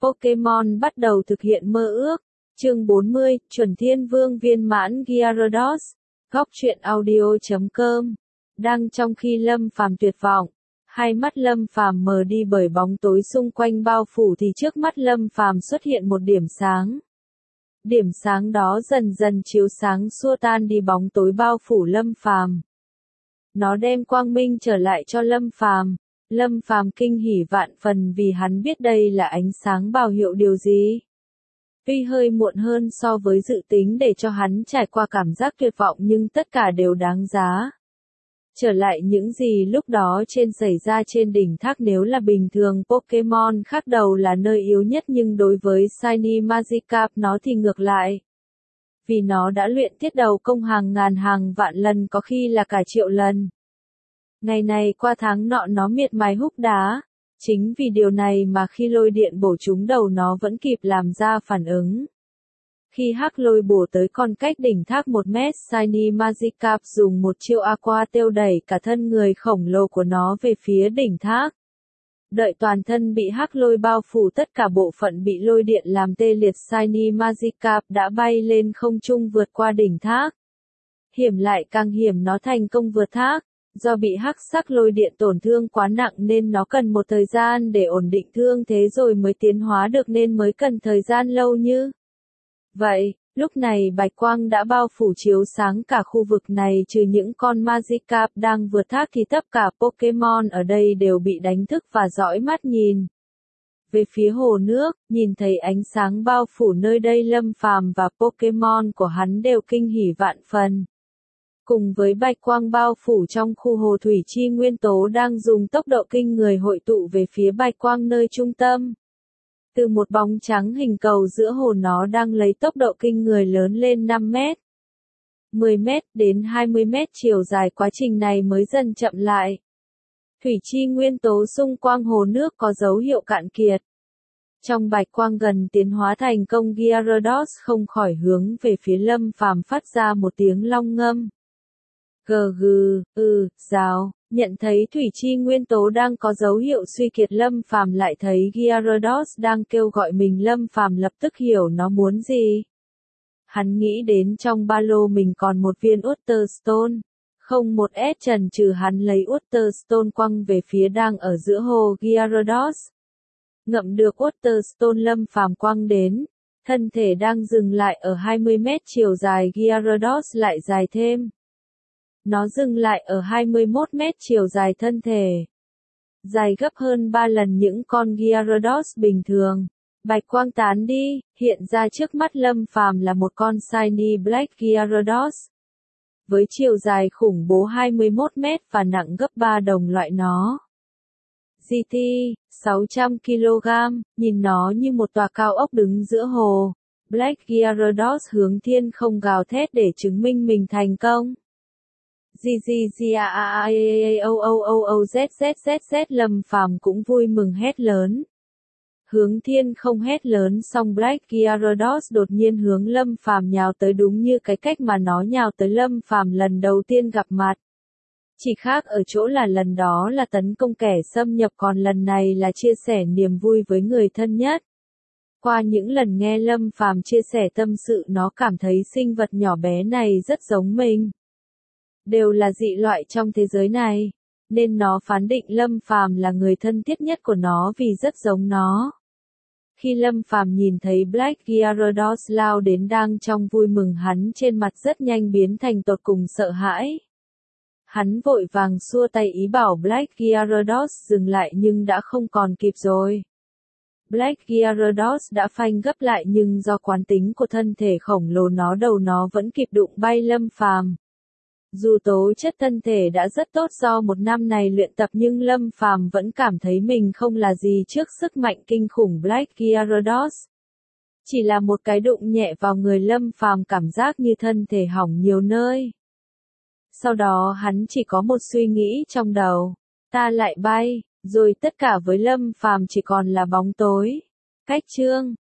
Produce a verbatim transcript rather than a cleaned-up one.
Pokemon bắt đầu thực hiện mơ ước. Chương bốn mươi, Chuẩn Thiên Vương viên mãn Gyarados. Góc truyện audio chấm com. Đang trong khi Lâm Phàm tuyệt vọng, hai mắt Lâm Phàm mờ đi bởi bóng tối xung quanh bao phủ thì trước mắt Lâm Phàm xuất hiện một điểm sáng. Điểm sáng đó dần dần chiếu sáng xua tan đi bóng tối bao phủ Lâm Phàm. Nó đem quang minh trở lại cho Lâm Phàm. Lâm Phàm kinh hỉ vạn phần vì hắn biết đây là ánh sáng báo hiệu điều gì. Tuy hơi muộn hơn so với dự tính để cho hắn trải qua cảm giác tuyệt vọng nhưng tất cả đều đáng giá. Trở lại những gì lúc đó trên xảy ra trên đỉnh thác, nếu là bình thường Pokemon khác đầu là nơi yếu nhất, nhưng đối với Shiny Magikarp nó thì ngược lại. Vì nó đã luyện thiết đầu công hàng ngàn hàng vạn lần, có khi là cả triệu lần. Ngày này qua tháng nọ nó miệt mài húc đá. Chính vì điều này mà khi lôi điện bổ trúng đầu nó vẫn kịp làm ra phản ứng. Khi hắc lôi bổ tới còn cách đỉnh thác một mét, Shiny Magikarp dùng một chiêu Aqua Tail đẩy cả thân người khổng lồ của nó về phía đỉnh thác. Đợi toàn thân bị hắc lôi bao phủ, tất cả bộ phận bị lôi điện làm tê liệt, Shiny Magikarp đã bay lên không trung vượt qua đỉnh thác. Hiểm lại càng hiểm, nó thành công vượt thác. Do bị hắc sắc lôi điện tổn thương quá nặng nên nó cần một thời gian để ổn định thương thế rồi mới tiến hóa được, nên mới cần thời gian lâu như vậy. Lúc này bạch quang đã bao phủ chiếu sáng cả khu vực này, trừ những con Magikarp đang vượt thác thì tất cả Pokemon ở đây đều bị đánh thức và dõi mắt nhìn về phía hồ nước. Nhìn thấy ánh sáng bao phủ nơi đây, Lâm Phàm và Pokemon của hắn đều kinh hỉ vạn phần. Cùng với bạch quang bao phủ trong khu hồ, thủy chi nguyên tố đang dùng tốc độ kinh người hội tụ về phía bạch quang nơi trung tâm. Từ một bóng trắng hình cầu giữa hồ, nó đang lấy tốc độ kinh người lớn lên năm mét, mười mét đến hai mươi mét chiều dài, quá trình này mới dần chậm lại. Thủy chi nguyên tố xung quanh hồ nước có dấu hiệu cạn kiệt. Trong bạch quang gần tiến hóa thành công, Gyarados không khỏi hướng về phía Lâm Phàm phát ra một tiếng long ngâm. Gừ gừ, ừ, rào. Nhận thấy thủy chi nguyên tố đang có dấu hiệu suy kiệt, Lâm Phàm lại thấy Gyarados đang kêu gọi mình. Lâm Phàm lập tức hiểu nó muốn gì. Hắn nghĩ đến trong ba lô mình còn một viên Water Stone. Không một ép chần chừ, hắn lấy Water Stone quăng về phía đang ở giữa hồ Gyarados. Ngậm được Water Stone, Lâm Phàm quăng đến. Thân thể đang dừng lại ở hai mươi mét chiều dài, Gyarados lại dài thêm. Nó dừng lại ở hai mươi mốt mét chiều dài, thân thể dài gấp hơn ba lần những con Gyarados bình thường. Bạch quang tán đi, hiện ra trước mắt Lâm Phàm là một con Shiny Black Gyarados. Với chiều dài khủng bố hai mươi mốt mét và nặng gấp ba đồng loại nó. giê tê, sáu trăm ki lô gam, nhìn nó như một tòa cao ốc đứng giữa hồ. Black Gyarados hướng thiên không gào thét để chứng minh mình thành công. G G G A A A O O O O Z Z Z Z. Lâm Phàm cũng vui mừng hét lớn. Hướng thiên không hét lớn xong, Black Gyarados đột nhiên hướng Lâm Phàm nhào tới, đúng như cái cách mà nó nhào tới Lâm Phàm lần đầu tiên gặp mặt. Chỉ khác ở chỗ là lần đó là tấn công kẻ xâm nhập, còn lần này là chia sẻ niềm vui với người thân nhất. Qua những lần nghe Lâm Phàm chia sẻ tâm sự, nó cảm thấy sinh vật nhỏ bé này rất giống mình. Đều là dị loại trong thế giới này, nên nó phán định Lâm Phàm là người thân thiết nhất của nó vì rất giống nó. Khi Lâm Phàm nhìn thấy Black Gyarados lao đến đang trong vui mừng, hắn trên mặt rất nhanh biến thành tột cùng sợ hãi. Hắn vội vàng xua tay ý bảo Black Gyarados dừng lại, nhưng đã không còn kịp rồi. Black Gyarados đã phanh gấp lại, nhưng do quán tính của thân thể khổng lồ nó đầu nó vẫn kịp đụng bay Lâm Phàm. Dù tố chất thân thể đã rất tốt do một năm này luyện tập, nhưng Lâm Phàm vẫn cảm thấy mình không là gì trước sức mạnh kinh khủng Black Gyarados. Chỉ là một cái đụng nhẹ vào người Lâm Phàm, cảm giác như thân thể hỏng nhiều nơi. Sau đó hắn chỉ có một suy nghĩ trong đầu, ta lại bay, rồi tất cả với Lâm Phàm chỉ còn là bóng tối. Cách chương